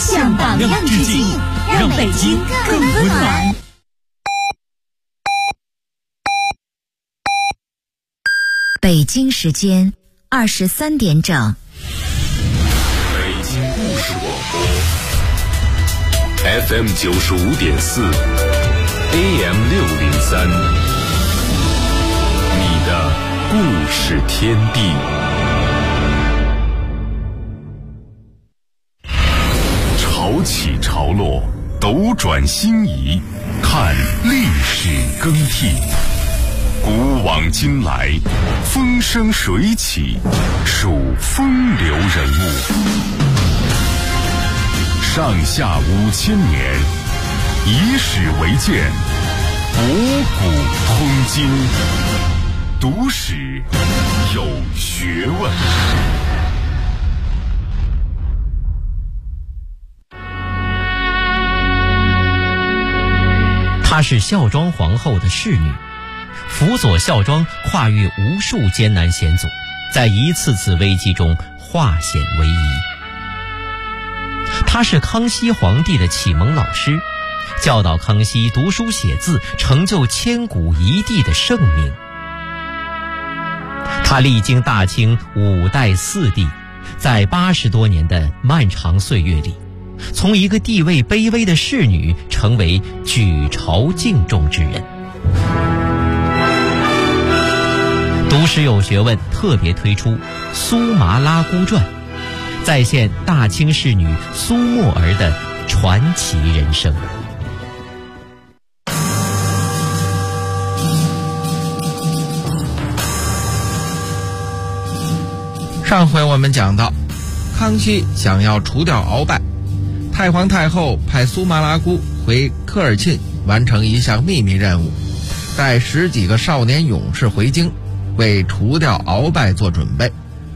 向榜样致敬，让北京更温暖。 北京时间23点整。 北京故事广播 FM 95.4 AM 603，你的故事天地。潮起潮落，斗转星移，看历史更替。古往今来，风生水起，数风流人物。上下5000年，以史为鉴，博古通今。读史有学问。 她是孝庄皇后的侍女，辅佐孝庄跨越无数艰难险阻，在一次次危机中化险为夷。她是康熙皇帝的启蒙老师，教导康熙读书写字，成就千古一帝的盛名。她历经大清5代4帝，在80多年的漫长岁月里，从一个地位卑微的侍女成为举朝敬重之人。读史有学问特别推出《苏麻拉姑传》，再现大清侍女苏沫儿的传奇人生。 上回我们讲到，康熙想要除掉鳌拜，太皇太后派苏麻拉姑回科尔沁完成一项秘密任务，带10几个少年勇士回京，为除掉鳌拜做准备。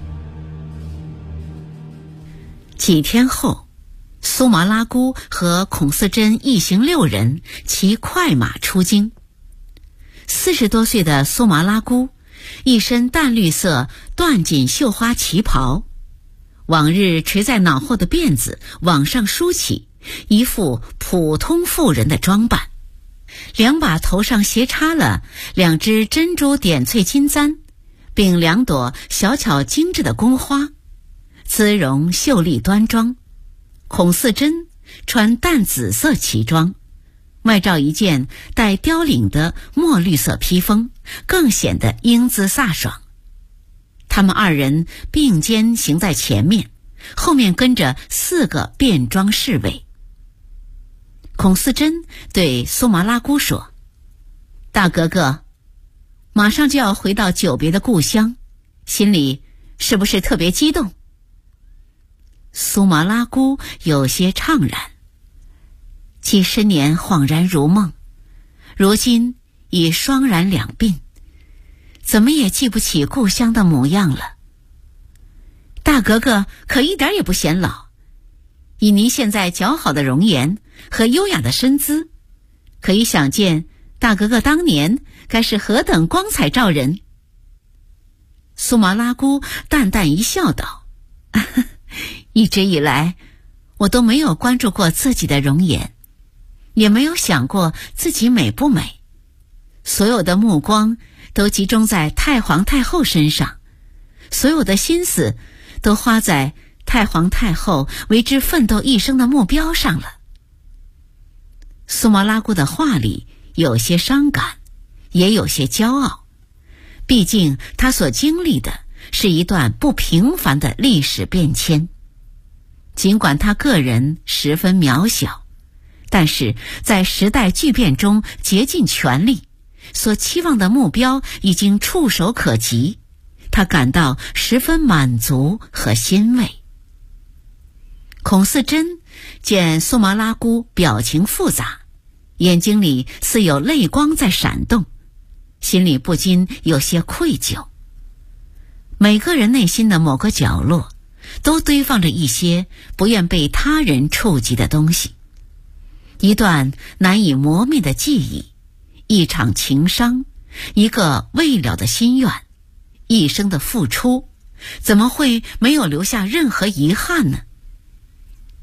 几天后，苏麻拉姑和孔嗣珍一行6人骑快马出京。40多岁的苏麻拉姑一身淡绿色缎锦绣花旗袍，往日垂在脑后的辫子往上梳起，一副普通妇人的装扮。2把头上斜插了2只珍珠点翠金簪，并2朵小巧精致的宫花，姿容秀丽端庄。孔嗣珍穿淡紫色旗装，外罩一件带雕领的墨绿色披风，更显得英姿飒爽。他们2人并肩行在前面，后面跟着4个便装侍卫。孔嗣珍对苏麻拉姑说：“大格格，马上就要回到久别的故乡，心里是不是特别激动？”苏麻拉姑有些怅然，几10年恍然如梦，如今已双然两鬓，怎么也记不起故乡的模样了。大格格可一点也不显老，以您现在姣好的容颜和优雅的身姿，可以想见大格格当年该是何等光彩照人。苏麻拉姑淡淡一笑道：“一直以来，我都没有关注过自己的容颜，也没有想过自己美不美。所有的目光都集中在太皇太后身上，所有的心思都花在太皇太后为之奋斗一生的目标上了。”苏麻拉姑的话里有些伤感，也有些骄傲。毕竟她所经历的是一段不平凡的历史变迁。尽管她个人十分渺小，但是在时代巨变中竭尽全力，所期望的目标已经触手可及，她感到十分满足和欣慰。孔嗣珍见苏麻拉姑表情复杂，眼睛里似有泪光在闪动，心里不禁有些愧疚。每个人内心的某个角落都堆放着一些不愿被他人触及的东西，一段难以磨灭的记忆，一场情伤，一个未了的心愿，一生的付出，怎么会没有留下任何遗憾呢？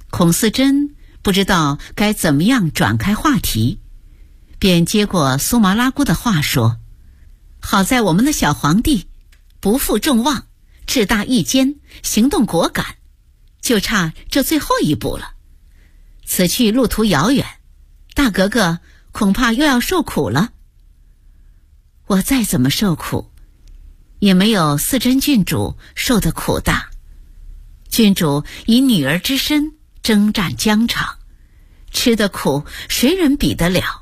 孔思真不知道该怎么样转开话题，便接过苏麻拉姑的话说：好在我们的小皇帝不负众望，志大义坚，行动果敢，就差这最后一步了。此去路途遥远，大格格恐怕又要受苦了。我再怎么受苦，也没有思真郡主受的苦大。郡主以女儿之身征战疆场，吃的苦谁人比得了？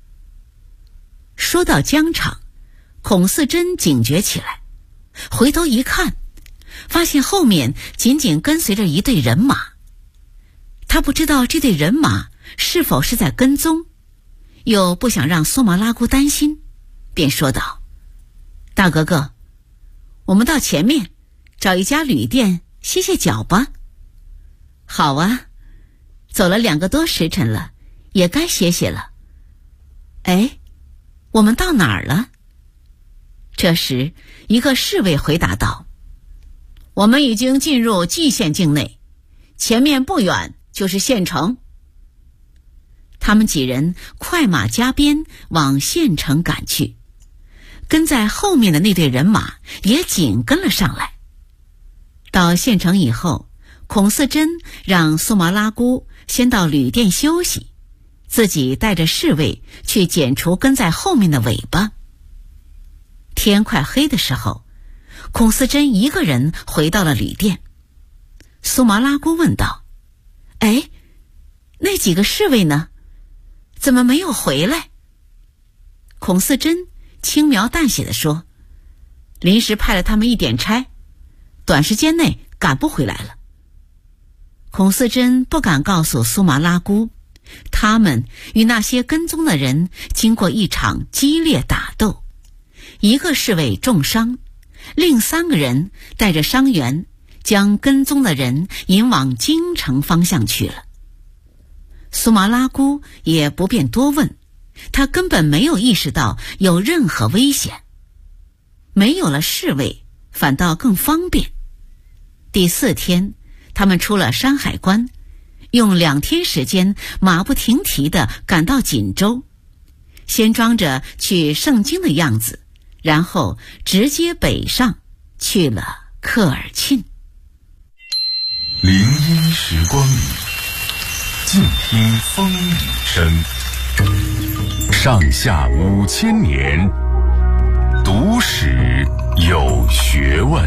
说到疆场，孔思真警觉起来，回头一看，发现后面紧紧跟随着一队人马。他不知道这队人马是否是在跟踪，又不想让苏麻拉姑担心，便说道：大格格，我们到前面找一家旅店歇歇脚吧。好啊，走了2个多时辰了，也该歇歇了。哎，我们到哪儿了？这时一个侍卫回答道：我们已经进入蓟县境内，前面不远就是县城。他们几人快马加鞭往县城赶去，跟在后面的那队人马也紧跟了上来。到县城以后，孔思真让苏麻拉姑先到旅店休息，自己带着侍卫去剪除跟在后面的尾巴。天快黑的时候，孔思真一个人回到了旅店。苏麻拉姑问道：哎，那几个侍卫呢？怎么没有回来？孔思真轻描淡写地说：临时派了他们一点差，短时间内赶不回来了。孔思真不敢告诉苏麻拉姑，他们与那些跟踪的人经过一场激烈打斗，一个侍卫重伤，另3个人带着伤员将跟踪的人引往京城方向去了。苏麻拉姑也不便多问，他根本没有意识到有任何危险。没有了侍卫，反倒更方便。第4天，他们出了山海关，用2天时间马不停蹄地赶到锦州，先装着去盛京的样子，然后直接北上去了科尔沁。 林荫时光里，静听风雨声。上下5000年，读史有学问。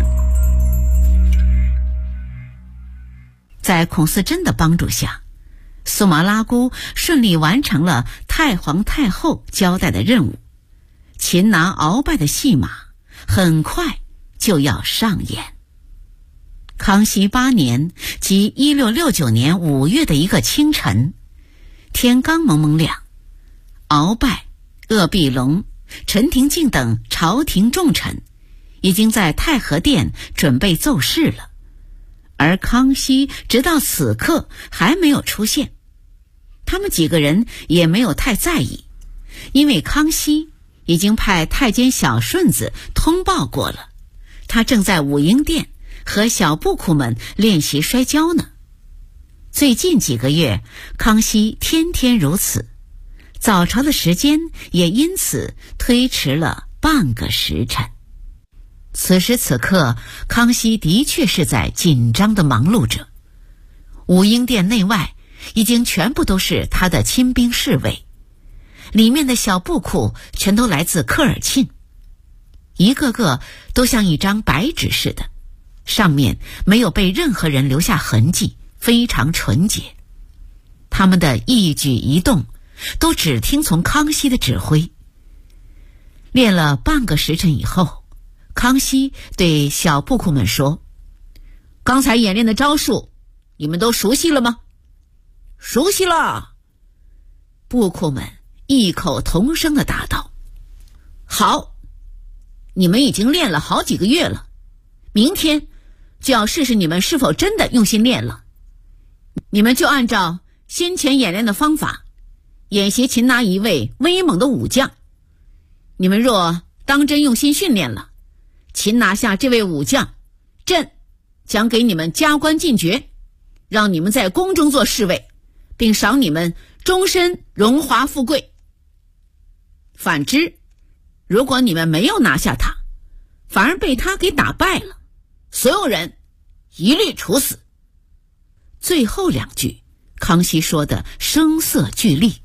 在孔思真的帮助下，苏麻拉姑顺利完成了太皇太后交代的任务，擒拿鳌拜的戏码很快就要上演。康熙8年，即1669年5月的一个清晨，天刚蒙蒙亮，鳌拜、鄂必龙、陈廷敬等朝廷重臣已经在太和殿准备奏事了，而康熙直到此刻还没有出现。他们几个人也没有太在意，因为康熙已经派太监小顺子通报过了，他正在武英殿和小布库们练习摔跤呢。最近几个月，康熙天天如此，早朝的时间也因此推迟了半个时辰。此时此刻，康熙的确是在紧张地忙碌着。武英殿内外已经全部都是他的亲兵侍卫，里面的小布库全都来自科尔沁，一个个都像一张白纸似的，上面没有被任何人留下痕迹，非常纯洁。他们的一举一动都只听从康熙的指挥。练了半个时辰以后，康熙对小布库们说：刚才演练的招数你们都熟悉了吗？熟悉了。布库们异口同声地答道：好，你们已经练了好几个月了，明天就要试试你们是否真的用心练了。你们就按照先前演练的方法演习擒拿一位威猛的武将。你们若当真用心训练了，擒拿下这位武将，朕将给你们加官进爵， 让你们在宫中做侍卫，并赏你们终身荣华富贵。反之，如果你们没有拿下他，反而被他给打败了，所有人一律处死。最后2句，康熙说的声色俱厉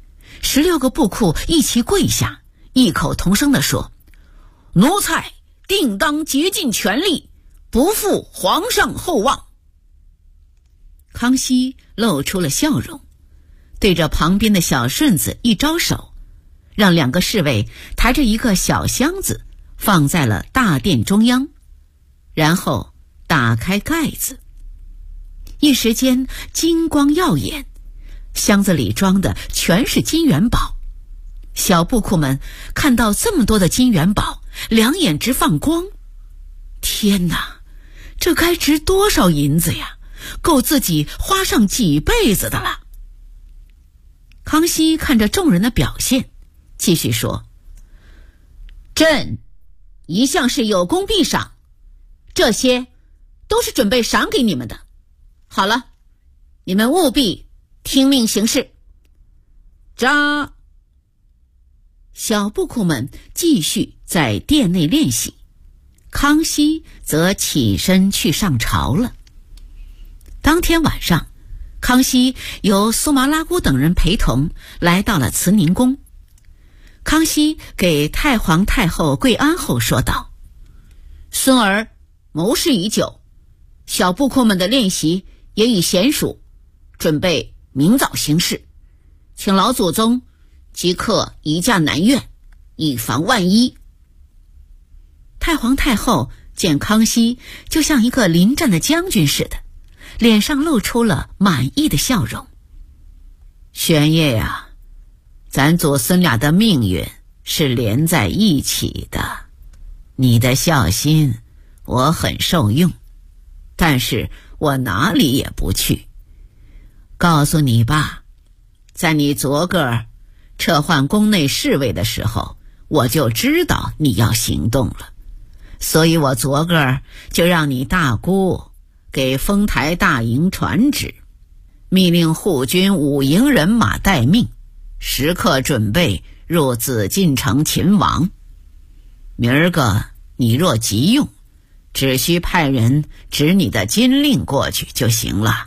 ，16个部库一齐跪下，异口同声地说：奴才定当竭尽全力，不负皇上厚望。康熙露出了笑容，对着旁边的小顺子一招手，让2个侍卫抬着一个小箱子放在了大殿中央，然后打开盖子。一时间金光耀眼，箱子里装的全是金元宝。小布库们看到这么多的金元宝，两眼直放光。天哪，这该值多少银子呀，够自己花上几辈子的了。康熙看着众人的表现，继续说：朕一向是有功必赏，这些都是准备赏给你们的。好了，你们务必听命行事。扎！小布库们继续在殿内练习，康熙则起身去上朝了。当天晚上，康熙由苏麻拉姑等人陪同来到了慈宁宫。康熙给太皇太后跪安后说道：孙儿谋事已久，小布库们的练习也已娴熟，准备明早行事，请老祖宗即刻移驾南苑，以防万一。太皇太后见康熙就像一个临战的将军似的，脸上露出了满意的笑容。玄烨呀，咱祖孙俩的命运是连在一起的，你的孝心我很受用，但是我哪里也不去。告诉你吧，在你昨个撤换宫内侍卫的时候，我就知道你要行动了，所以我昨个就让你大姑给丰台大营传旨，密令护军5营人马待命，时刻准备入紫禁城勤王。明儿个你若急用，只需派人指你的金令过去就行了。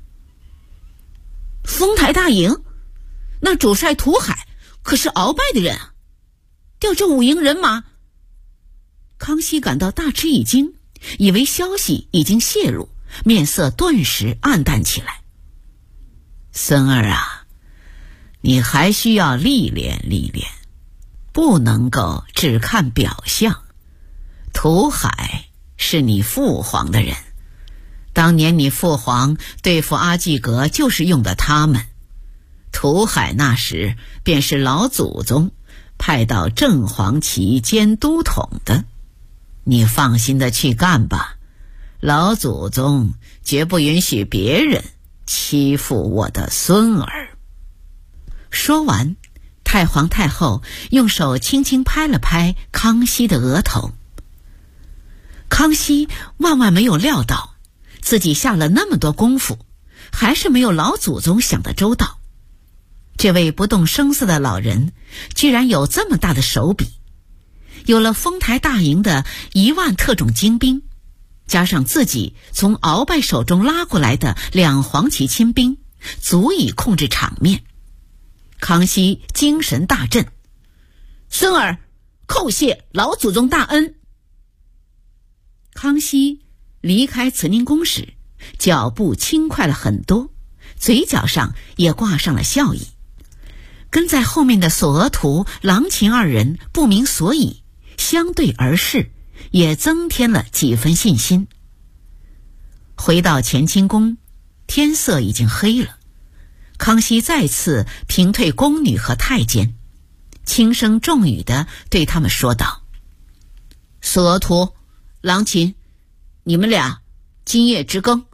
丰台大营，那主帅涂海可是鳌拜的人啊，调这5营人马。康熙感到大吃一惊，以为消息已经泄露，面色顿时暗淡起来。孙儿啊，你还需要历练历练，不能够只看表象。涂海是你父皇的人，当年你父皇对付阿济格就是用的他们。涂海那时便是老祖宗派到正黄旗兼都统的，你放心的去干吧，老祖宗绝不允许别人欺负我的孙儿。说完，太皇太后用手轻轻拍了拍康熙的额头。康熙万万没有料到，自己下了那么多功夫，还是没有老祖宗想得周到。这位不动声色的老人居然有这么大的手笔，有了丰台大营的1万特种精兵，加上自己从鳌拜手中拉过来的2黄旗亲兵，足以控制场面。康熙精神大振，孙儿叩谢老祖宗大恩。康熙离开慈宁宫时，脚步轻快了很多，嘴角上也挂上了笑意。跟在后面的索额图、郎琴2人不明所以，相对而视，也增添了几分信心。回到乾清宫，天色已经黑了。康熙再次平退宫女和太监，轻声重语地对他们说道：索额图、郎琴，你们俩今夜值更。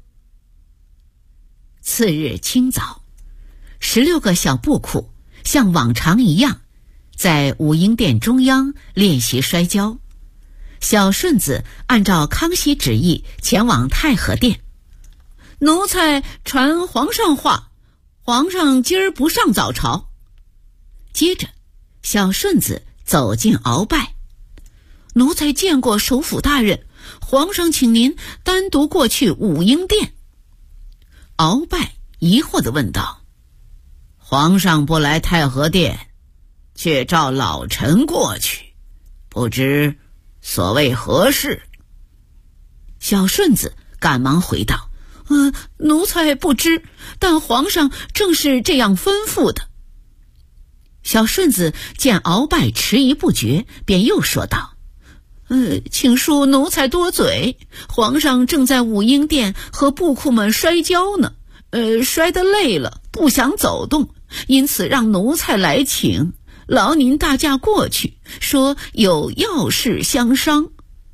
次日清早，16个小布库像往常一样在武英殿中央练习摔跤。小顺子按照康熙旨意前往太和殿。 奴才传皇上话，皇上今儿不上早朝。接着小顺子走进鳌拜，奴才见过首辅大人，皇上请您单独过去武英殿。鳌拜疑惑地问道：皇上不来太和殿，却召老臣过去，不知所谓何事？小顺子赶忙回道：奴才不知，但皇上正是这样吩咐的。小顺子见鳌拜迟疑不决，便又说道：请恕奴才多嘴，皇上正在武英殿和部库们摔跤呢，摔得累了，不想走动，因此让奴才来请，劳您大驾过去，说有要事相商。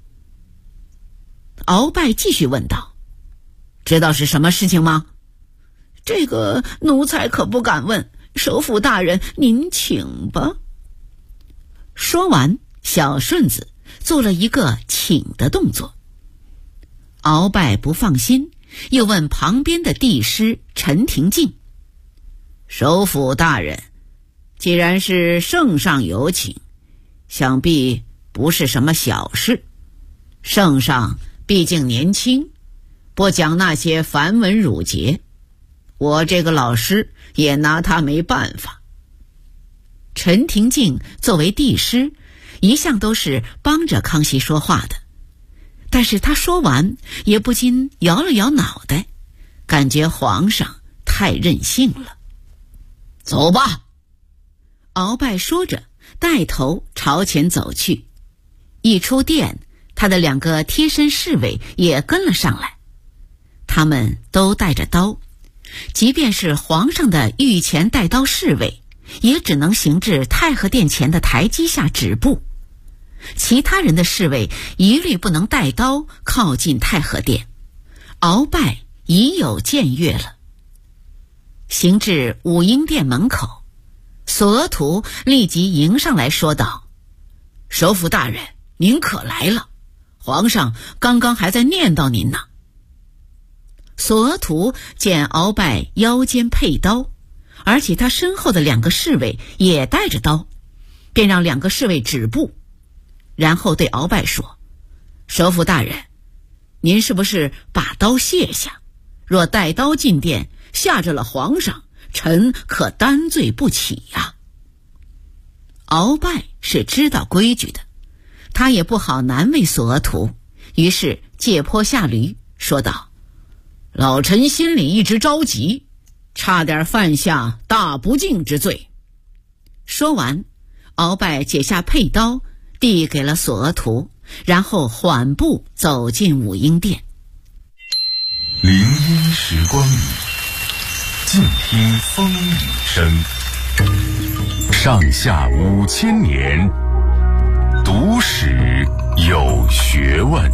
鳌拜继续问道：知道是什么事情吗？这个奴才可不敢问，首辅大人您请吧。说完，小顺子做了一个请的动作。鳌拜不放心，又问旁边的帝师陈廷敬：首辅大人，既然是圣上有请，想必不是什么小事。圣上毕竟年轻，不讲那些繁文缛节，我这个老师也拿他没办法。陈廷敬作为帝师，一向都是帮着康熙说话的，但是他说完也不禁摇了摇脑袋，感觉皇上太任性了。走吧。鳌拜说着带头朝前走去，一出殿，他的2个贴身侍卫也跟了上来，他们都带着刀，即便是皇上的御前带刀侍卫，也只能行至太和殿前的台阶下止步，其他人的侍卫一律不能带刀靠近太和殿。鳌拜已有僭越了。行至武英殿门口，索额图立即迎上来说道：首辅大人，您可来了，皇上刚刚还在念叨您呢。索额图见鳌拜腰间佩刀，而且他身后的2个侍卫也带着刀，便让2个侍卫止步，然后对鳌拜说：首辅大人，您是不是把刀卸下？若带刀进殿，吓着了皇上，臣可担罪不起呀。鳌拜是知道规矩的，他也不好难为索额图，于是借坡下驴，说道：老臣心里一直着急，差点犯下大不敬之罪。说完，鳌拜解下佩刀递给了索额图，然后缓步走进武英殿。 林荫时光里，静听风雨声。上下5000年，读史有学问。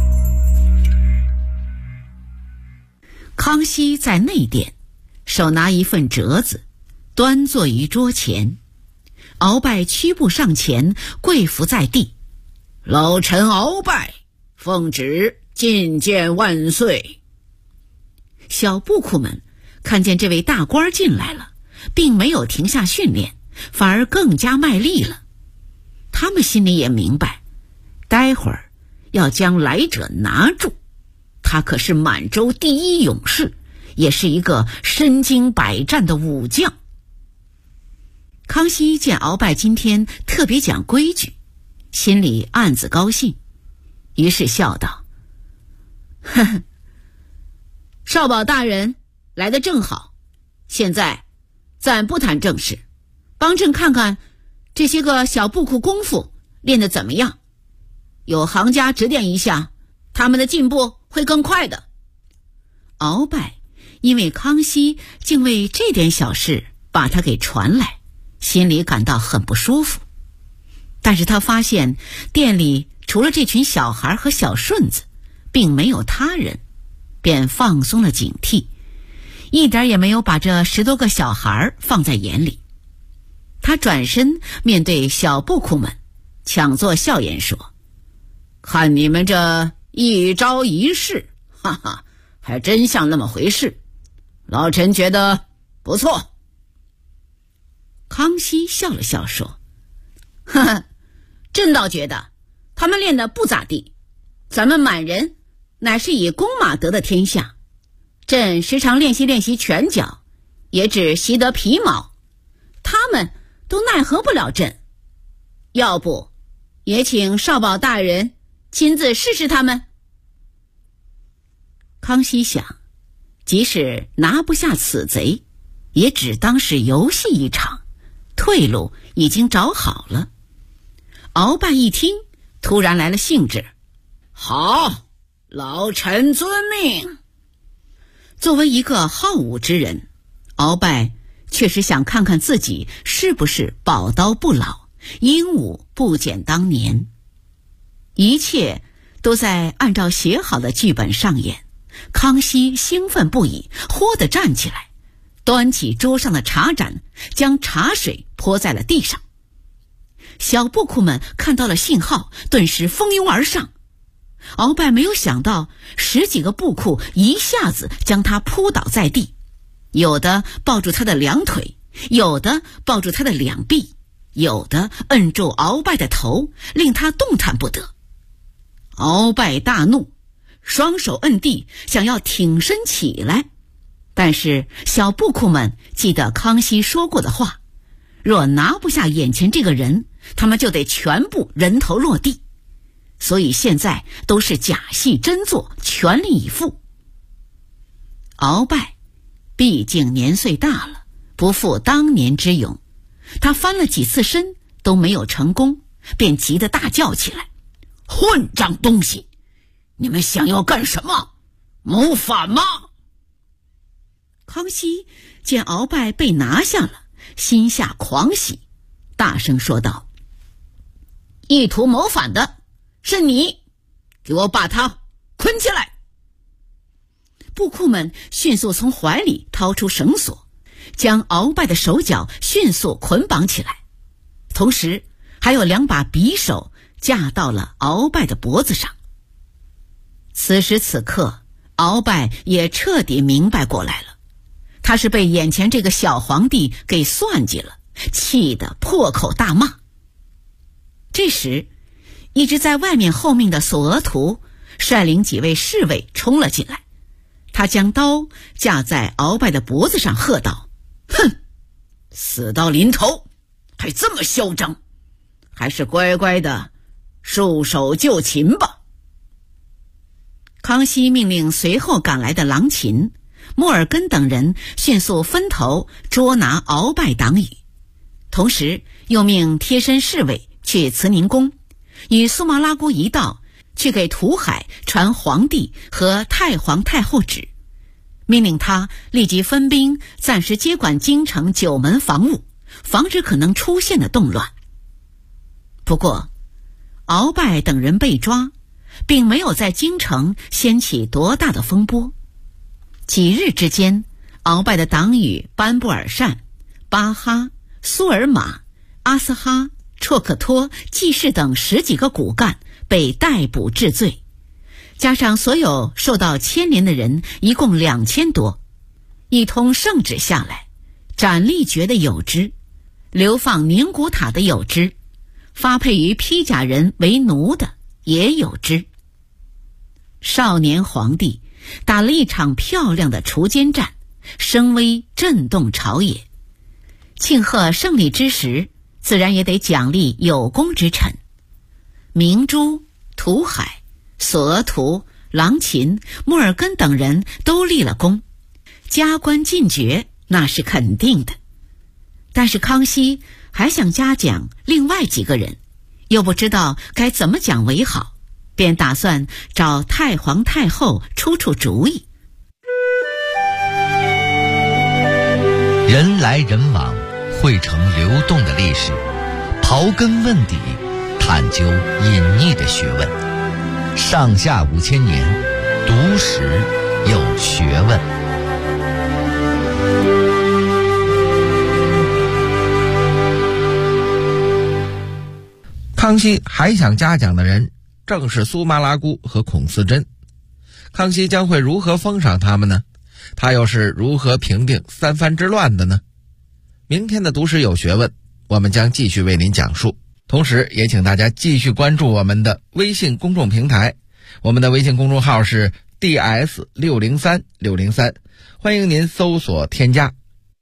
康熙在内殿，手拿一份折子，端坐于桌前。鳌拜屈步上前，跪伏在地：老臣鳌拜，奉旨觐见万岁。小部库们看见这位大官进来了，并没有停下训练，反而更加卖力了。他们心里也明白，待会儿要将来者拿住，他可是满洲第一勇士，也是一个身经百战的武将。康熙见鳌拜今天特别讲规矩，心里暗自高兴，于是笑道：呵呵，少保大人来得正好，现在暂不谈正事，帮朕看看这些个小部库功夫练得怎么样，有行家指点一下，他们的进步会更快的。鳌拜因为康熙竟为这点小事把他给传来，心里感到很不舒服，但是他发现店里除了这群小孩和小顺子，并没有他人，便放松了警惕，一点也没有把这10多个小孩放在眼里。他转身面对小部库们，强作笑颜说：看你们这一招一式，哈哈， 还真像那么回事，老臣觉得不错。康熙笑了笑说：呵呵，朕倒觉得他们练得不咋地，咱们满人乃是以弓马得的天下，朕时常练习拳脚，也只习得皮毛，他们都奈何不了朕。要不也请少保大人亲自试试他们。康熙想，即使拿不下此贼，也只当是游戏一场，退路已经找好了。鳌拜一听，突然来了兴致：好，老臣遵命。作为一个好武之人，鳌拜确实想看看自己是不是宝刀不老，英武不减当年。一切都在按照写好的剧本上演。康熙兴奋不已，豁地站起来，端起桌上的茶盏，将茶水泼在了地上。小布库们看到了信号，顿时蜂拥而上。鳌拜没有想到10几个布库一下子将他扑倒在地，有的抱住他的两腿，有的抱住他的两臂，有的摁住鳌拜的头，令他动弹不得。鳌拜大怒，双手摁地，想要挺身起来，但是小布库们记得康熙说过的话，若拿不下眼前这个人，他们就得全部人头落地，所以现在都是假戏真做，全力以赴。鳌拜毕竟年岁大了，不复当年之勇，他翻了几次身都没有成功，便急得大叫起来：混账东西，你们想要干什么？谋反吗？康熙见鳌拜被拿下了，心下狂喜，大声说道：意图谋反的是你，给我把他捆起来。布库们迅速从怀里掏出绳索，将鳌拜的手脚迅速捆绑起来，同时还有2把匕首架到了鳌拜的脖子上。此时此刻，鳌拜也彻底明白过来了，他是被眼前这个小皇帝给算计了，气得破口大骂。这时，一直在外面候命的索额图率领几位侍卫冲了进来，他将刀架在鳌拜的脖子上，喝道：哼，死到临头还这么嚣张，还是乖乖的束手就擒吧。康熙命令随后赶来的郎琴、莫尔根等人迅速分头捉拿鳌拜党羽，同时又命贴身侍卫去慈宁宫，与苏麻拉姑一道去给图海传皇帝和太皇太后旨，命令他立即分兵暂时接管京城9门防务，防止可能出现的动乱。不过鳌拜等人被抓，并没有在京城掀起多大的风波。几日之间，鳌拜的党羽班布尔善、巴哈、苏尔玛、阿斯哈、绰克托、季氏等10几个骨干被逮捕治罪，加上所有受到牵连的人一共2000多。一通圣旨下来，斩立决的有之，流放宁古塔的有之，发配于披甲人为奴的也有之。少年皇帝打了一场漂亮的锄奸战，声威震动朝野。庆贺胜利之时，自然也得奖励有功之臣。明珠、图海、索额图、郎琴、莫尔根等人都立了功，加官进爵那是肯定的。但是康熙还想嘉奖另外几个人，又不知道该怎么讲为好，便打算找太皇太后出主意。 人来人往，汇成流动的历史，刨根问底，探究隐匿的学问。上下5000年，读史有学问。 康熙还想嘉奖的人正是苏麻拉姑和孔思珍。 康熙将会如何封赏他们呢？他又是如何平定三藩之乱的呢？明天的读史有学问，我们将继续为您讲述。同时也请大家继续关注我们的微信公众平台，我们的微信公众号是 DS603603，欢迎您搜索添加。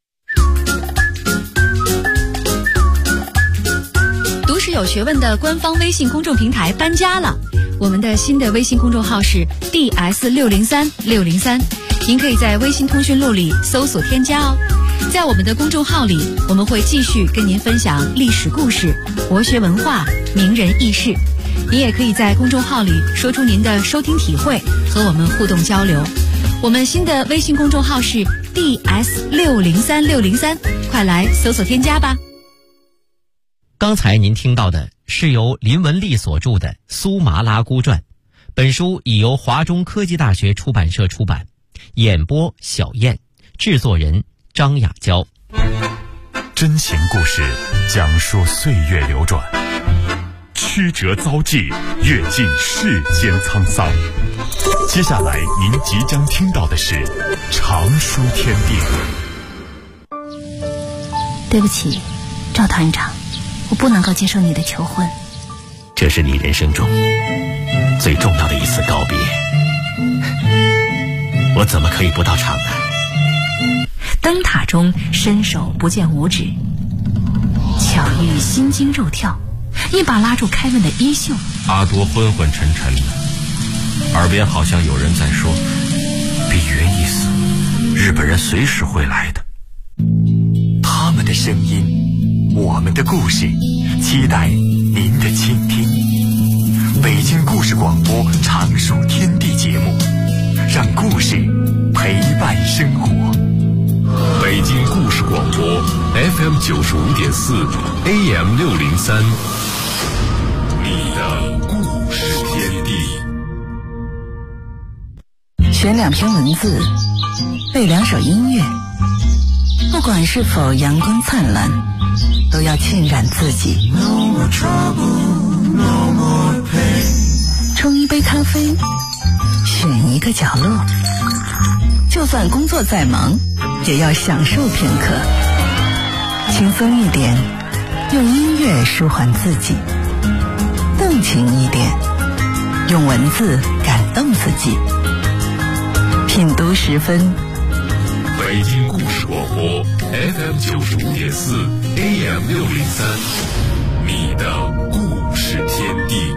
读史有学问的官方微信公众平台搬家了，我们的新的微信公众号是 DS603603，您可以在微信通讯录里搜索添加哦。在我们的公众号里，我们会继续跟您分享历史故事、国学文化、名人轶事。您也可以在公众号里说出您的收听体会，和我们互动交流。我们新的微信公众号是 DS603603，快来搜索添加吧。 刚才您听到的是由林文丽所著的《苏麻拉姑传》，本书已由华中科技大学出版社出版，演播小燕，制作人张雅娇。 真情故事讲述岁月流转，曲折遭际，阅尽世间沧桑。接下来您即将听到的是常书天地。 对不起，赵团长，我不能够接受你的求婚。 这是你人生中最重要的一次告别，我怎么可以不到场呢？ 灯塔中伸手不见五指，巧遇心惊肉跳，一把拉住凯文的衣袖。 阿多昏昏沉沉的，耳边好像有人在说：比约一死，日本人随时会来的。 他们的声音，我们的故事，期待您的倾听。北京故事广播常书天地节目，让故事陪伴生活。 北京故事广播 FM 95.4 AM 603，你的故事天地。 选2篇文字，背2首音乐，不管是否阳光灿烂，都要浸染自己。冲一杯咖啡，选一个角落，就算工作再忙，也要享受片刻。轻松一点，用音乐舒缓自己；动情一点，用文字感动自己。品读10分， 北京故事广播 FM 95.4 AM 603，你的故事天地。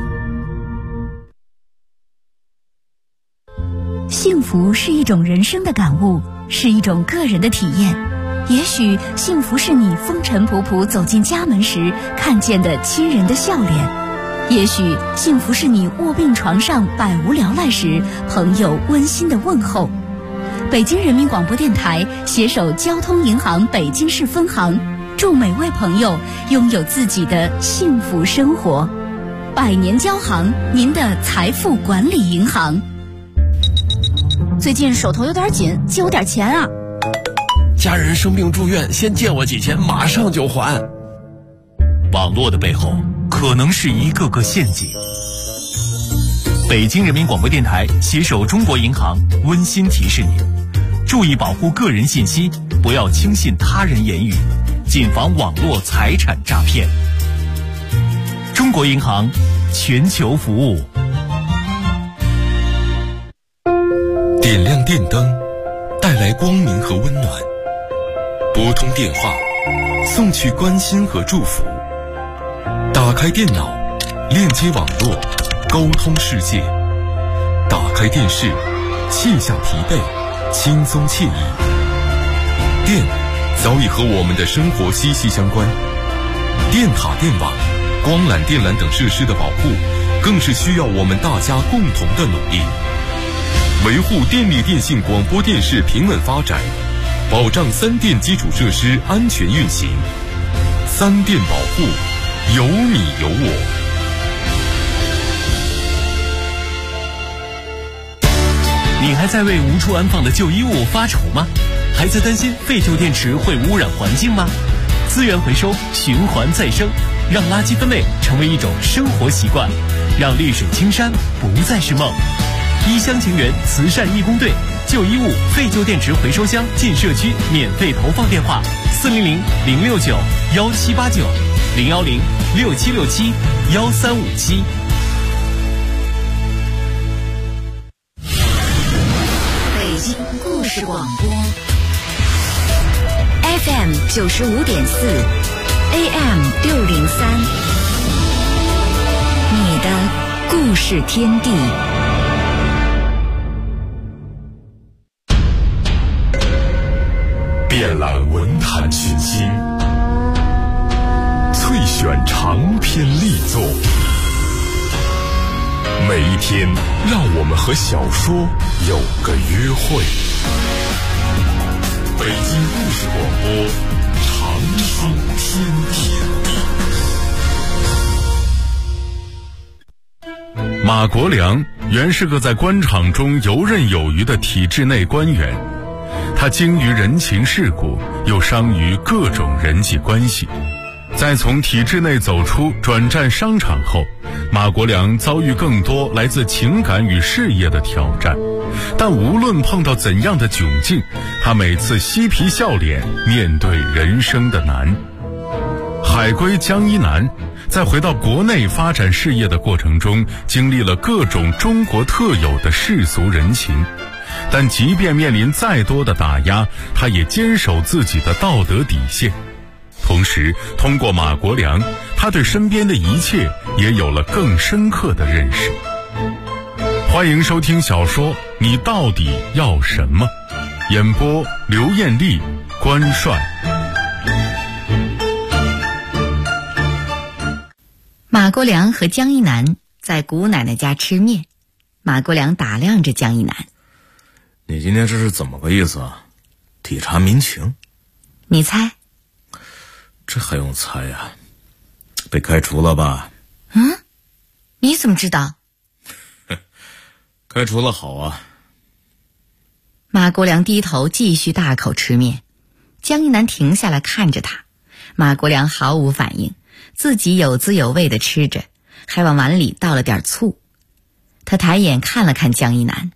幸福是一种人生的感悟，是一种个人的体验。也许幸福是你风尘仆仆走进家门时看见的亲人的笑脸，也许幸福是你卧病床上百无聊赖时朋友温馨的问候。北京人民广播电台携手交通银行北京市分行，祝每位朋友拥有自己的幸福生活。100年交行，您的财富管理银行。最近手头有点紧，借我点钱啊！ 家人生病住院，先借我几千，马上就还。 网络的背后可能是一个个陷阱。北京人民广播电台携手中国银行温馨提示您：注意保护个人信息，不要轻信他人言语，谨防网络财产诈骗。中国银行，全球服务。 点亮电灯，带来光明和温暖；拨通电话，送去关心和祝福；打开电脑，链接网络，沟通世界；打开电视，卸下疲惫，轻松惬意。电早已和我们的生活息息相关，电塔、电网、光缆、电缆等设施的保护，更是需要我们大家共同的努力。维护电力电信广播电视平稳发展，保障3电基础设施安全运行。3电保护，有你有我。 你还在为无处安放的旧衣物发愁吗？还在担心废旧电池会污染环境吗？资源回收，循环再生，让垃圾分类成为一种生活习惯，让绿水青山不再是梦。 一厢情愿慈善义工队，旧衣物、废旧电池回收箱进社区免费投放电话：400-069-1789，010-6767-1357。 北京故事广播 FM 95.4 AM 603，你的故事天地。 遍览文坛群星，萃选长篇力作，每一天让我们和小说有个约会。北京故事广播，长寿天地。马国良原是个在官场中游刃有余的体制内官员，他精于人情世故，又商于各种人际关系。在从体制内走出，转战商场后，马国良遭遇更多来自情感与事业的挑战，但无论碰到怎样的窘境，他每次嬉皮笑脸面对人生的难。海归江一南在回到国内发展事业的过程中，经历了各种中国特有的世俗人情，但即便面临再多的打压，他也坚守自己的道德底线。同时，通过马国良，他对身边的一切也有了更深刻的认识。欢迎收听小说《你到底要什么》，演播刘艳丽、关帅。 马国良和江一南在姑奶奶家吃面，马国良打量着江一南：“ 你今天这是怎么个意思啊？体察民情？ 你猜？”“ 这还用猜呀？被开除了吧？”“ 你怎么知道？”“ 开除了好啊。” 马国良低头继续大口吃面，江一南停下来看着他，马国良毫无反应，自己有滋有味地吃着，还往碗里倒了点醋。他抬眼看了看江一南：“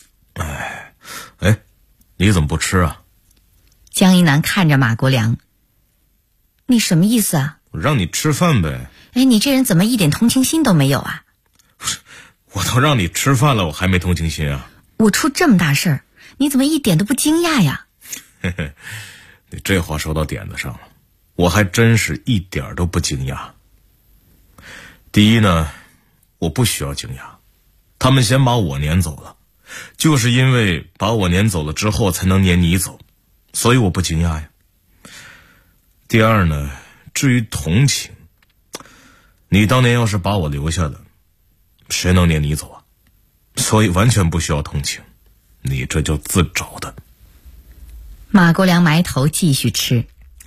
你怎么不吃啊？” 江一南看着马国良：“你什么意思啊？”“ 我让你吃饭呗。”“ 你这人怎么一点同情心都没有啊？”“ 我都让你吃饭了，我还没同情心啊？”“ 我出这么大事儿，你怎么一点都不惊讶呀？”“ 你这话说到点子上了，我还真是一点都不惊讶。第一呢，我不需要惊讶，他们先把我撵走了，就是因为把我撵走了之后才能撵你走，所以我不惊讶呀。第二呢，至于同情，你当年要是把我留下了，谁能撵你走啊？所以完全不需要同情，你这就自找的。” 马国良埋头继续吃。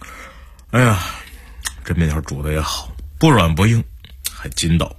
这面条煮的也好，不软不硬，还筋道。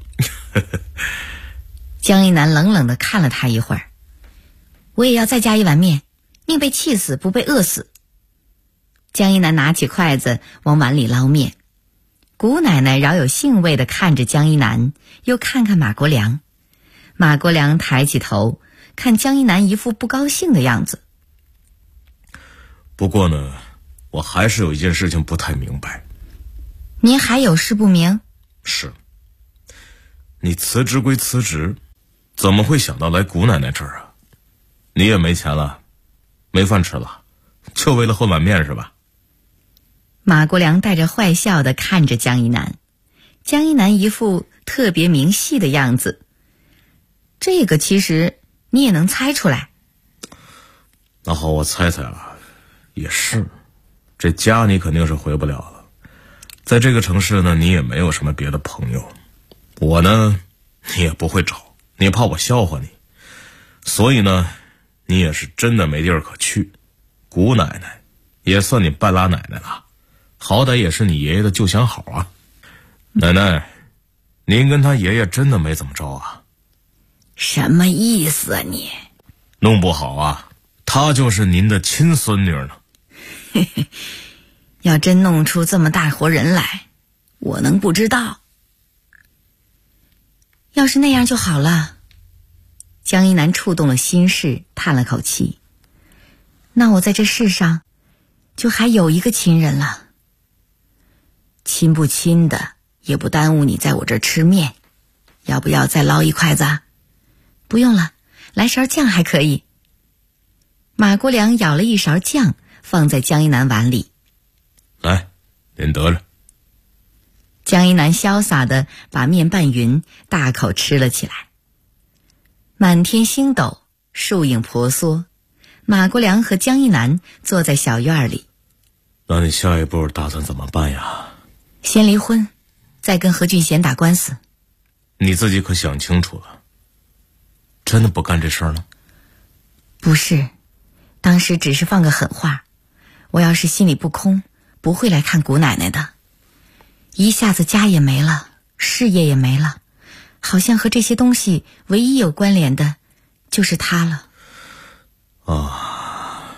江一南冷冷地看了他一会儿：“我也要再加一碗面，宁被气死不被饿死。”江一南拿起筷子往碗里捞面，姑奶奶饶有兴味地看着江一南，又看看马国良。马国良抬起头看江一南一副不高兴的样子：“ 不过呢，我还是有一件事情不太明白。”“ 您还有事不明？”“ 是。你辞职归辞职，怎么会想到来姑奶奶这儿啊？你也没钱了，没饭吃了，就为了混碗面是吧？” 马国良带着坏笑地看着江一南，江一南一副特别明细的样子。这个其实你也能猜出来。 那好，我猜猜啊，也是，这家你肯定是回不了了，在这个城市呢，你也没有什么别的朋友，我呢，你也不会找，你怕我笑话你，所以呢，你也是真的没地儿可去。姑奶奶也算你半拉奶奶了，好歹也是你爷爷的旧相好啊。奶奶，您跟他爷爷真的没怎么着啊？ 什么意思啊你？ 弄不好啊，她就是您的亲孙女呢。 嘿嘿，要真弄出这么大活人来，我能不知道？ 要是那样就好了。 江一南触动了心事，叹了口气。那我在这世上就还有一个亲人了。亲不亲的也不耽误你在我这儿吃面，要不要再捞一筷子啊？不用了，来勺酱还可以。马国良舀了一勺酱放在江一南碗里。 来，您得着。 江一南潇洒地把面拌匀，大口吃了起来。满天星斗，树影婆娑，马国良和江一南坐在小院里。 那你下一步打算怎么办呀？ 先离婚，再跟何俊贤打官司。 你自己可想清楚了，真的不干这事儿了？ 不是，当时只是放个狠话，我要是心里不空，不会来看姑奶奶的。一下子家也没了，事业也没了，好像和这些东西唯一有关联的就是他了。 啊！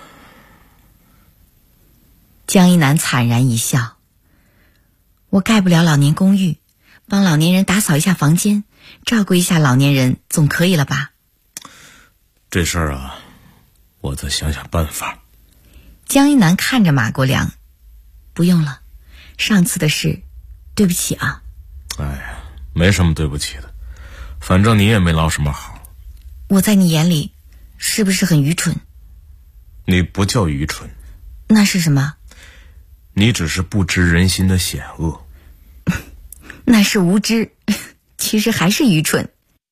江一南惨然一笑。我盖不了老年公寓，帮老年人打扫一下房间，照顾一下老年人总可以了吧？ 这事儿啊，我再想想办法。 江一南看着马国良，不用了，上次的事对不起啊。 哎呀，没什么对不起的，反正你也没捞什么好。 我在你眼里是不是很愚蠢？ 你不叫愚蠢。 那是什么？ 你只是不知人心的险恶。 那是无知，其实还是愚蠢。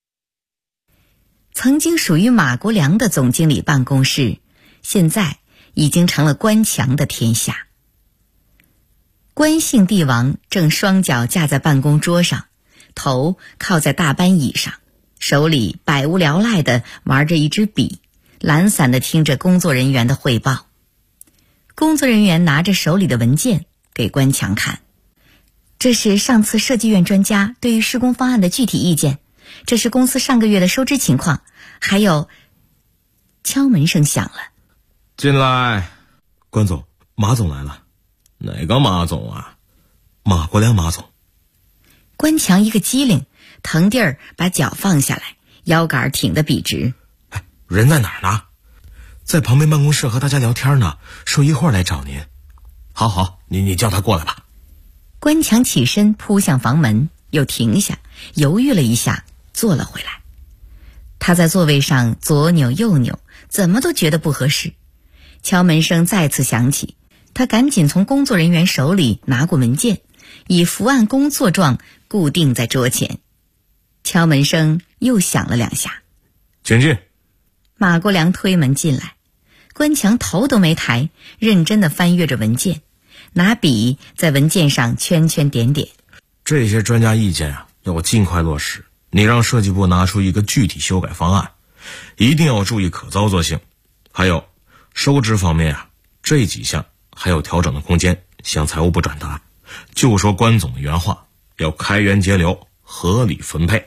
曾经属于马国良的总经理办公室，现在已经成了关强的天下。关姓帝王正双脚架在办公桌上，头靠在大班椅上，手里百无聊赖地玩着一支笔，懒散地听着工作人员的汇报。工作人员拿着手里的文件给关强看，这是上次设计院专家对于施工方案的具体意见，这是公司上个月的收支情况，还有……敲门声响了。 进来。关总，马总来了。哪个马总啊？马国良马总。 关强一个机灵，腾地儿把脚放下来，腰杆挺得笔直。 人在哪儿呢？在旁边办公室和大家聊天呢，说一会儿来找您。好，你叫他过来吧。 关强起身扑向房门，又停下，犹豫了一下，坐了回来。他在座位上左扭右扭，怎么都觉得不合适。敲门声再次响起，他赶紧从工作人员手里拿过文件，以伏案工作状固定在桌前。敲门声又响了2下。 请进。 马国良推门进来，关强头都没抬，认真地翻阅着文件，拿笔在文件上圈圈点点。 这些专家意见啊，要尽快落实。你让设计部拿出一个具体修改方案，一定要注意可操作性。还有收支方面啊，这几项还有调整的空间，向财务部转达。就说关总的原话，要开源节流，合理分配。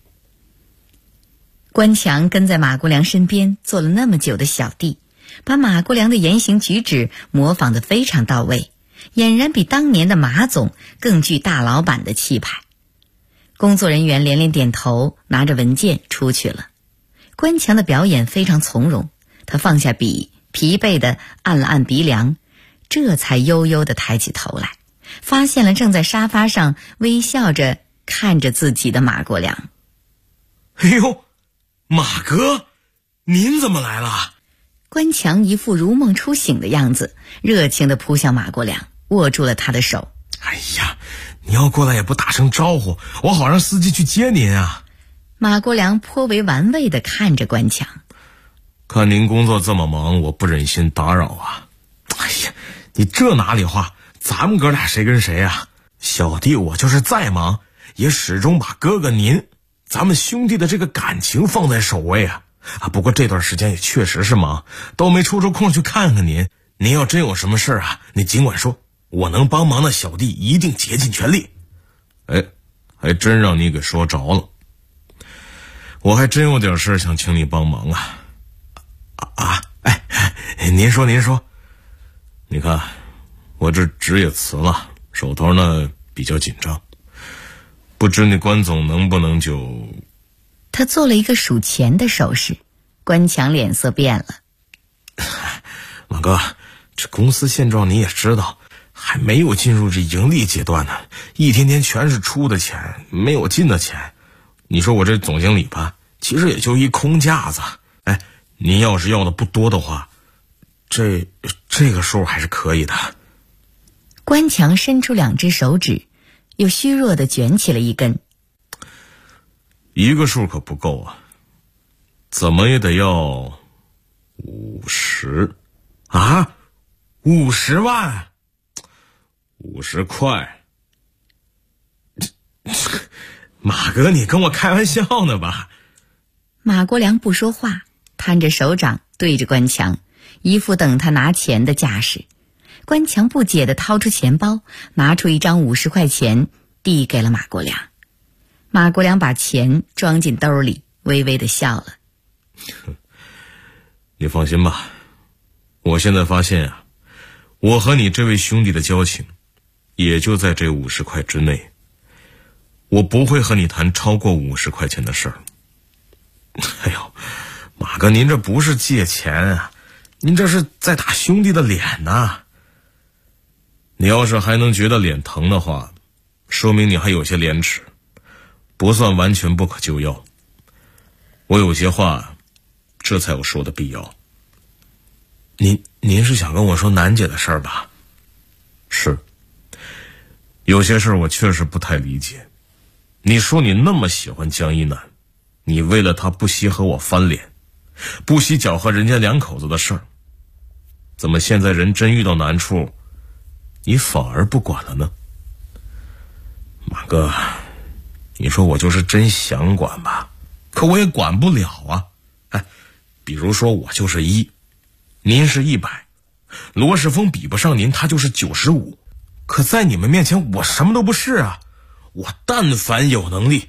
关强跟在马国良身边做了那么久的小弟，把马国良的言行举止模仿得非常到位，俨然比当年的马总更具大老板的气派。工作人员连连点头，拿着文件出去了。关强的表演非常从容，他放下笔，疲惫地按了按鼻梁，这才悠悠地抬起头来，发现了正在沙发上微笑着看着自己的马国良。 哎呦，马哥，您怎么来了？ 关强一副如梦初醒的样子，热情地扑向马国良，握住了他的手。 哎呀，你要过来也不打声招呼，我好让司机去接您啊。 马国良颇为玩味地看着关强。 看您工作这么忙，我不忍心打扰啊。哎呀，你这哪里话，咱们哥俩谁跟谁啊？小弟我就是再忙，也始终把哥哥您，咱们兄弟的这个感情放在首位啊。不过这段时间也确实是忙，都没抽出空去看看您。您要真有什么事啊，你尽管说，我能帮忙的小弟一定竭尽全力。哎，还真让你给说着了。我还真有点事想请你帮忙啊。您说。你看，我这职也辞了，手头呢比较紧张，不知你关总能不能就他做了一个数钱的手势，关强脸色变了。 马哥，这公司现状你也知道，还没有进入这盈利阶段呢，一天天全是出的钱，没有进的钱。你说我这总经理吧，其实也就一空架子。哎，您要是要的不多的话，这个数还是可以的。 关强伸出2只手指，又虚弱地卷起了一根。 一个数可不够啊，怎么也得要50啊，50万，50块。马哥，你跟我开玩笑呢吧？ 马国良不说话，摊着手掌对着关强，一副等他拿钱的架势。关强不解地掏出钱包，拿出一张50块钱递给了马国良。马国良把钱装进兜里，微微地笑了。 你放心吧，我现在发现啊，我和你这位兄弟的交情也就在这50块之内，我不会和你谈超过50块钱的事儿。哎呦，马哥，您这不是借钱啊，您这是在打兄弟的脸呐。你要是还能觉得脸疼的话，说明你还有些廉耻，不算完全不可救药。我有些话这才有说的必要。您是想跟我说楠姐的事儿吧？是，有些事儿我确实不太理解。你说你那么喜欢江一楠，你为了他不惜和我翻脸，不惜搅和人家2口子的事儿，怎么现在人真遇到难处，你反而不管了呢？马哥，你说我就是真想管吧，可我也管不了啊。哎，比如说我就是1，您是100，罗世峰比不上您，他就是95，可在你们面前我什么都不是啊。我但凡有能力，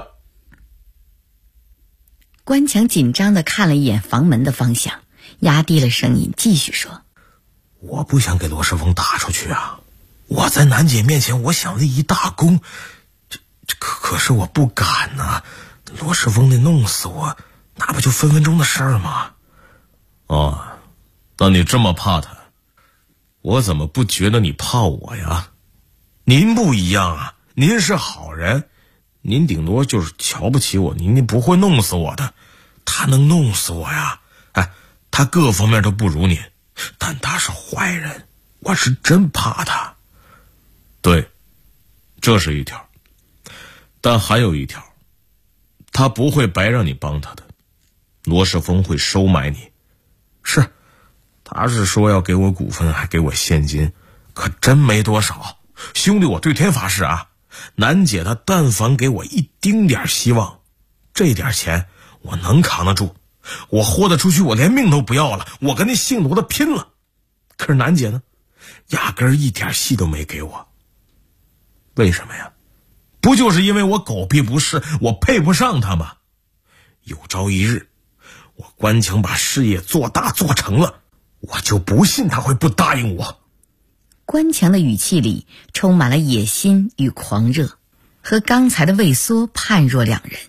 关强紧张地看了一眼房门的方向，压低了声音继续说： 我不想给罗世峰打出去啊，我在楠姐面前我想立一大功，可是我不敢啊，罗世峰得弄死我，那不就分分钟的事儿吗？哦，那你这么怕他，我怎么不觉得你怕我呀？您不一样啊，您是好人，您顶多就是瞧不起我，您不会弄死我的。他能弄死我呀？哎，他各方面都不如您，但他是坏人，我是真怕他。对，这是一条，但还有一条，他不会白让你帮他的，罗世峰会收买你。是，他是说要给我股份，还给我现金，可真没多少。兄弟，我对天发誓啊，楠姐她但凡给我一丁点希望，这点钱我能扛得住，我豁得出去，我连命都不要了，我跟那姓罗的拼了。可是楠姐呢，压根儿一点戏都没给我。为什么呀？不就是因为我狗屁不是，我配不上他吗？有朝一日我关强把事业做大做成了，我就不信他会不答应我。 关强的语气里充满了野心与狂热，和刚才的畏缩判若两人。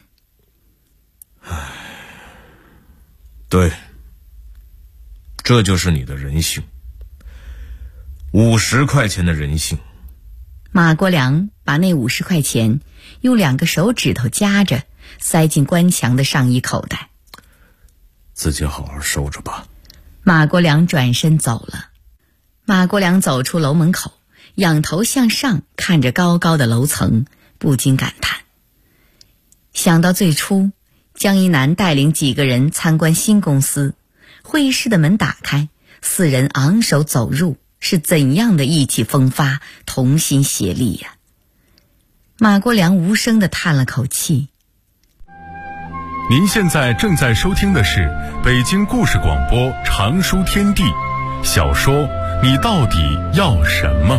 对，这就是你的人性，50块钱的人性。 马国良把那50块钱用2个手指头夹着，塞进关强的上衣口袋。 自己好好收着吧。 马国良转身走了。马国良走出楼门口，仰头向上看着高高的楼层，不禁感叹。想到最初江一南带领几个人参观新公司，会议室的门打开，4人昂首走入，是怎样的意气风发，同心协力呀！马国良无声地叹了口气。 您现在正在收听的是北京故事广播长书天地小说《你到底要什么》。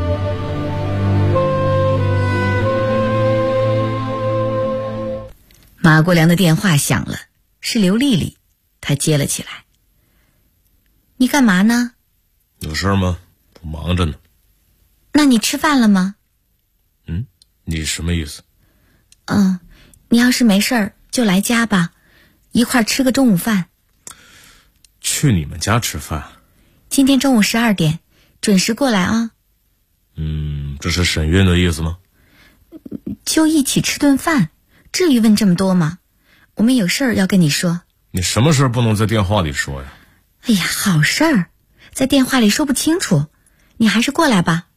马国良的电话响了，是刘丽丽，她接了起来。你干嘛呢？ 有事吗？我忙着呢。 那你吃饭了吗？ 你什么意思？ 你要是没事儿就来家吧，一块吃个中午饭。 去你们家吃饭？ 今天中午12点，准时过来啊。 这是沈韵的意思吗？ 就一起吃顿饭，至于问这么多吗？我们有事儿要跟你说。 你什么事不能在电话里说呀？ 哎呀，好事儿，在电话里说不清楚，你还是过来吧。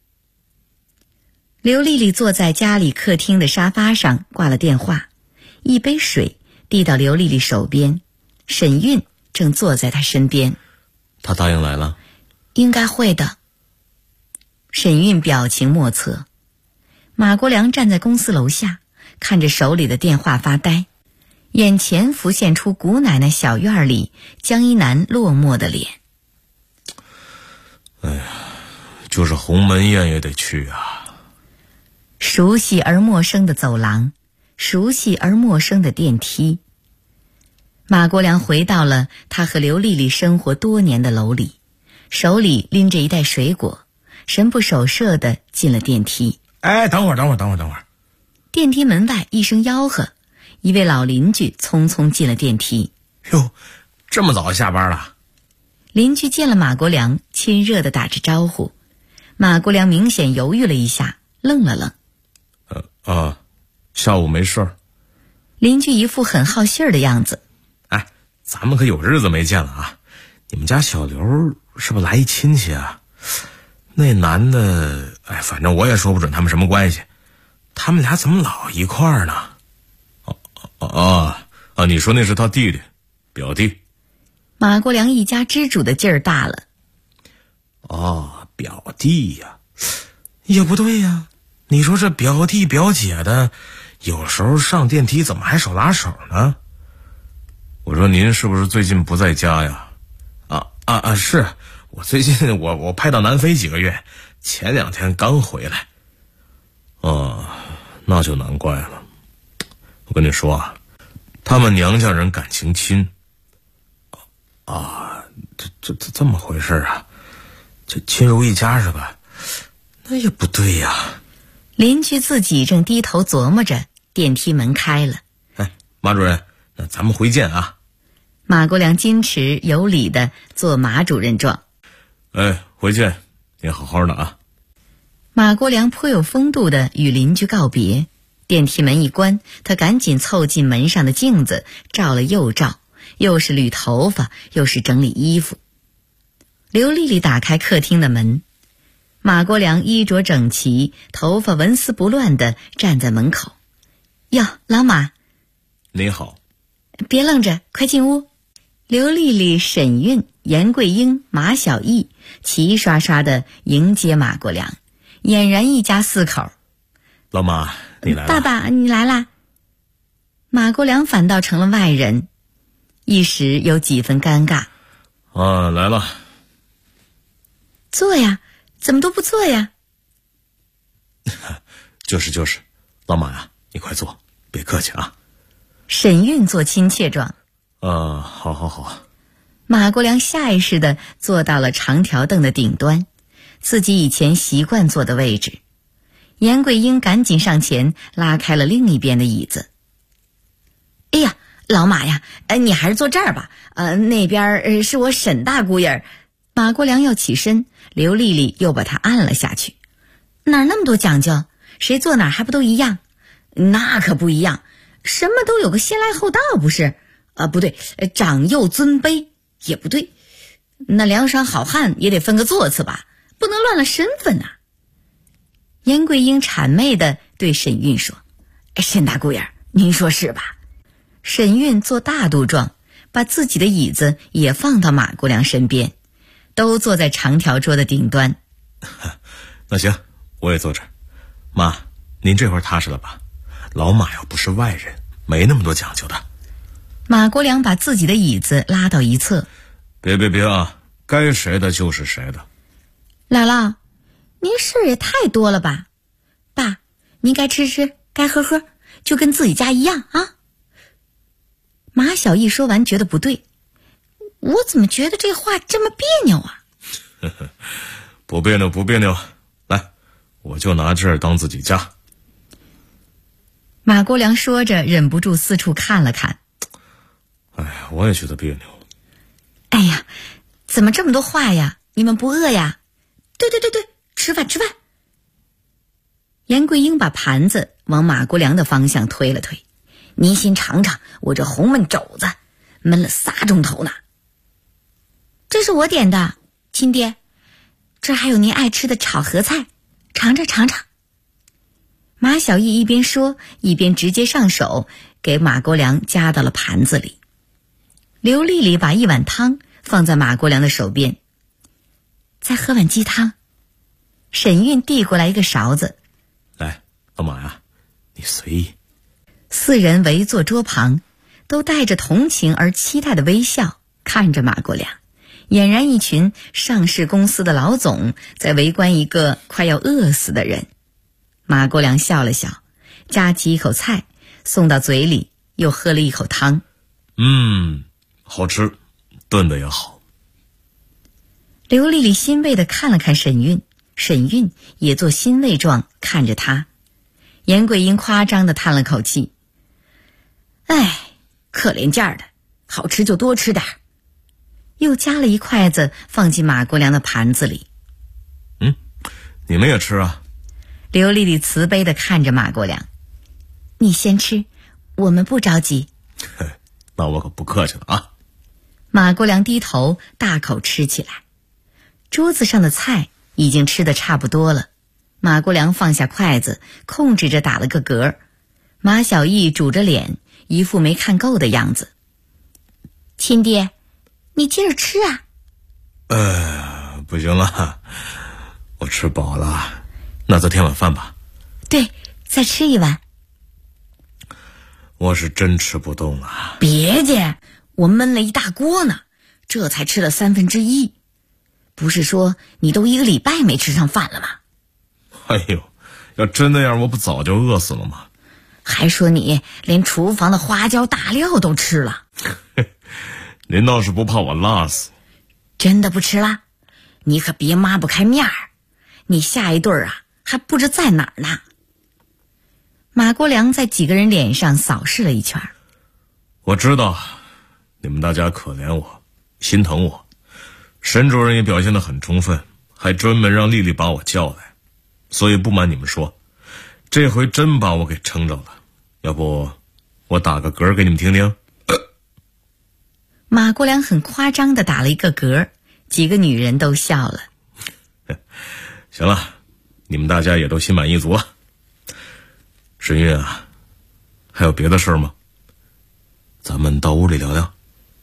刘丽丽坐在家里客厅的沙发上，挂了电话，一杯水递到刘丽丽手边，沈韵正坐在她身边。 她答应来了？ 应该会的。沈韵表情莫测。马国良站在公司楼下，看着手里的电话发呆，眼前浮现出谷奶奶小院里江一南落寞的脸。 哎呀，就是鸿门宴也得去啊。 熟悉而陌生的走廊，熟悉而陌生的电梯。马国良回到了他和刘丽丽生活多年的楼里，手里拎着一袋水果，神不守舍地进了电梯。 哎，等会儿。 电梯门外一声吆喝，一位老邻居匆匆进了电梯。 哟，这么早下班了？ 邻居见了马国良，亲热地打着招呼。马国良明显犹豫了一下，愣了愣。 下午没事儿。 邻居一副很好信儿的样子。 哎，咱们可有日子没见了啊！你们家小刘是不是来一亲戚啊？那男的，反正我也说不准他们什么关系。他们俩怎么老一块儿呢？你说那是他弟弟，表弟。 马国良一家之主的劲儿大了。 表弟呀，也不对呀。你说这表弟表姐的，有时候上电梯怎么还手拉手呢？我说您是不是最近不在家呀？是我最近我派到南非几个月，前2天刚回来。那就难怪了。我跟你说啊，他们娘家人感情亲。这么回事啊？这亲如一家是吧？那也不对呀。 邻居自己正低头琢磨着，电梯门开了。 马主任，那咱们回见啊。 马国良矜持有礼地做马主任状。 回见，您好好的啊。 马国良颇有风度地与邻居告别，电梯门一关，他赶紧凑近门上的镜子，照了又照，又是捋头发，又是整理衣服。刘丽丽打开客厅的门，马国良衣着整齐，头发纹丝不乱地站在门口。哟，老马。 你好。 别愣着，快进屋。刘丽丽、沈韵、严桂英、马小艺齐刷刷地迎接马国良，俨然一家4口。 老马，你来了。 爸爸，你来啦。马国良反倒成了外人，一时有几分尴尬。 来了。 坐呀，怎么都不坐呀？ 就是，老马呀，你快坐，别客气啊。 沈韵做亲切状。 好。 马国良下意识地坐到了长条凳的顶端，自己以前习惯坐的位置。严桂英赶紧上前拉开了另一边的椅子。哎呀，老马呀，你还是坐这儿吧。那边是我沈大姑爷。马国良要起身，刘丽丽又把他按了下去。哪那么多讲究？谁坐哪儿还不都一样？那可不一样，什么都有个先来后到，不是？不对，长幼尊卑也不对。那梁山好汉也得分个座次吧，不能乱了身份啊。严桂英谄媚地对沈韵说：沈大姑爷，您说是吧？沈韵做大度状，把自己的椅子也放到马国良身边，都坐在长条桌的顶端。 那行，我也坐这儿。妈，您这会儿踏实了吧？老马又不是外人，没那么多讲究的。 马国良把自己的椅子拉到一侧。 别啊，该谁的就是谁的。 姥姥，您事也太多了吧？爸，您该吃吃，该喝喝，就跟自己家一样啊。马小艺说完觉得不对，我怎么觉得这话这么别扭啊？ 不别扭，来，我就拿这儿当自己家。 马国良说着，忍不住四处看了看。 哎呀，我也觉得别扭。 哎呀，怎么这么多话呀？你们不饿呀？对，吃饭。严桂英把盘子往马国良的方向推了推。您先尝尝我这红焖肘子，焖了3钟头呢。这是我点的，亲爹。这还有您爱吃的炒合菜，尝尝。马小艺一边说，一边直接上手给马国良夹到了盘子里。刘丽丽把一碗汤放在马国良的手边。再喝碗鸡汤。沈韵递过来一个勺子。 来，老马呀，你随意。 4人围坐桌旁，都带着同情而期待的微笑看着马国良，俨然一群上市公司的老总在围观一个快要饿死的人。马国良笑了笑，夹起一口菜送到嘴里，又喝了一口汤。 好吃，炖的也好。 刘丽丽欣慰地看了看沈韵，沈韵也做欣慰状看着她。严桂英夸张地叹了口气，哎，可怜劲儿的，好吃就多吃点儿。又夹了一筷子放进马国良的盘子里。 你们也吃啊。 刘丽丽慈悲地看着马国良，你先吃，我们不着急。 那我可不客气了啊。 马国良低头大口吃起来。桌子上的菜已经吃得差不多了，马国良放下筷子，控制着打了个嗝。马小艺拄着脸，一副没看够的样子。亲爹，你接着吃啊。 不行了，我吃饱了，那再添碗饭吧。 对，再吃一碗。 我是真吃不动了。 别介，我焖了一大锅呢，这才吃了1/3。不是说你都1个礼拜没吃上饭了吗？ 哎呦，要真那样，我不早就饿死了吗？ 还说你连厨房的花椒大料都吃了。 您倒是不怕我辣死。 真的不吃啦？你可别抹不开面儿，你下一顿还不知在哪儿呢。马国良在几个人脸上扫视了一圈。 我知道你们大家可怜我，心疼我，沈主任也表现得很充分，还专门让丽丽把我叫来，所以不瞒你们说，这回真把我给撑着了。要不我打个嗝给你们听听。 马国良很夸张地打了一个嗝，几个女人都笑了。 行了，你们大家也都心满意足了。沈韵啊，还有别的事儿吗？咱们到屋里聊聊。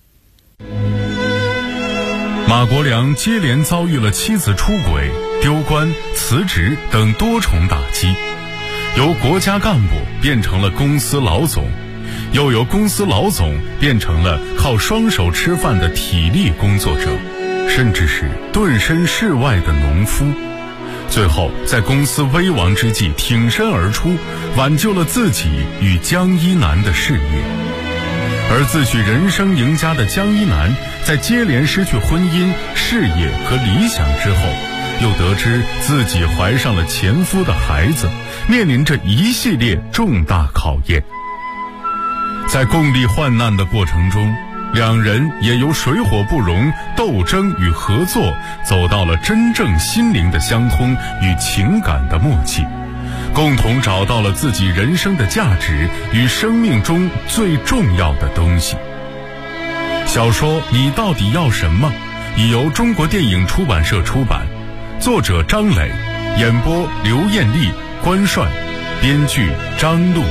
马国良接连遭遇了妻子出轨、丢官、辞职等多重打击，由国家干部变成了公司老总，又由公司老总变成了靠双手吃饭的体力工作者，甚至是顿身事外的农夫。最后在公司危亡之际挺身而出，挽救了自己与江一南的事业。而自诩人生赢家的江一南，在接连失去婚姻、事业和理想之后，又得知自己怀上了前夫的孩子，面临着一系列重大考验。在共历患难的过程中，两人也由水火不容、斗争与合作，走到了真正心灵的相通与情感的默契，共同找到了自己人生的价值与生命中最重要的东西。小说《你到底要什么》已由中国电影出版社出版，作者张磊，演播刘艳丽、关帅，编剧张璐。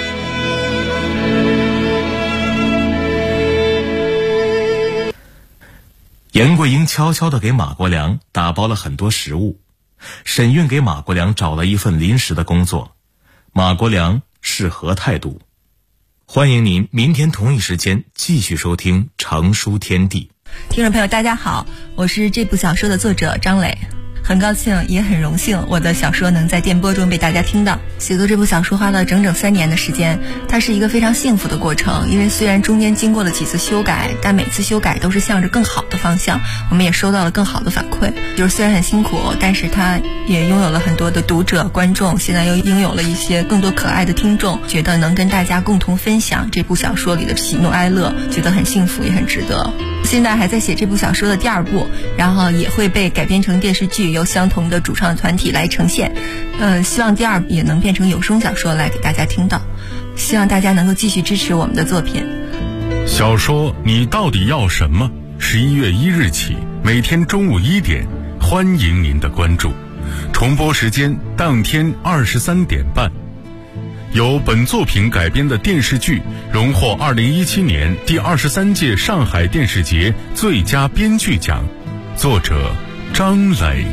严桂英悄悄地给马国良打包了很多食物，沈韵给马国良找了一份临时的工作，马国良是何态度？欢迎您明天同一时间继续收听《成书天地》。 听众朋友大家好，我是这部小说的作者张磊。 很高兴也很荣幸我的小说能在电波中被大家听到。写作这部小说花了整整3年的时间，它是一个非常幸福的过程，因为虽然中间经过了几次修改，但每次修改都是向着更好的方向，我们也收到了更好的反馈。就是虽然很辛苦，但是它也拥有了很多的读者观众，现在又拥有了一些更多可爱的听众，觉得能跟大家共同分享这部小说里的喜怒哀乐，觉得很幸福也很值得。现在还在写这部小说的第2部，然后也会被改编成电视剧，由相同的主创团体来呈现。希望第2部也能变成有声小说来给大家听到，希望大家能够继续支持我们的作品。 小说你到底要什么？11月1日起，每天中午1点，欢迎您的关注。重播时间当天23点半。由本作品改编的电视剧荣获2017年第23届上海电视节最佳编剧奖，作者张磊。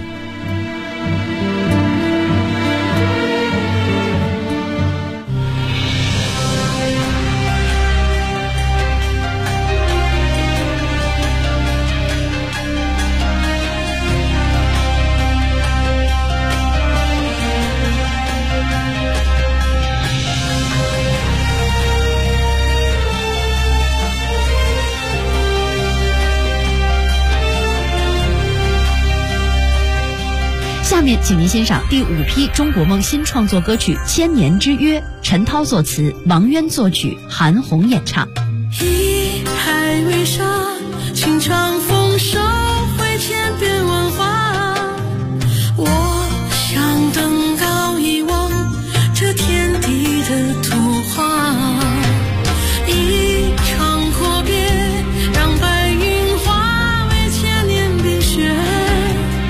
下面请您欣赏第5批中国梦新创作歌曲《千年之约》，陈涛作词，王渊作曲，韩红演唱。 一海为沙，情长风收回千变万化。我想登高一望这天地的图画，一场阔别，让白云化为千年冰雪。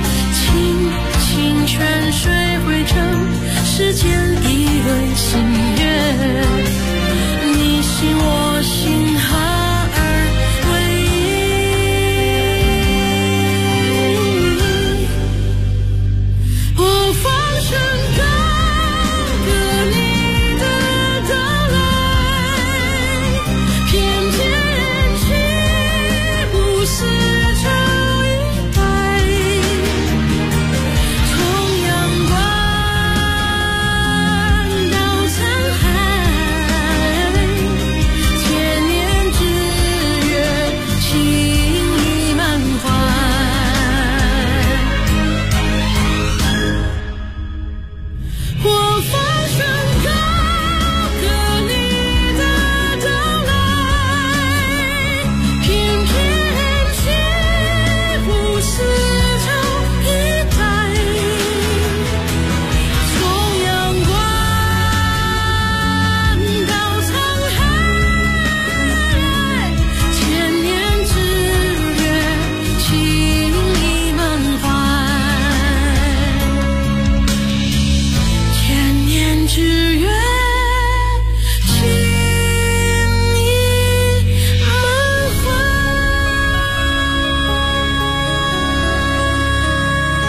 泉水汇成世间一轮心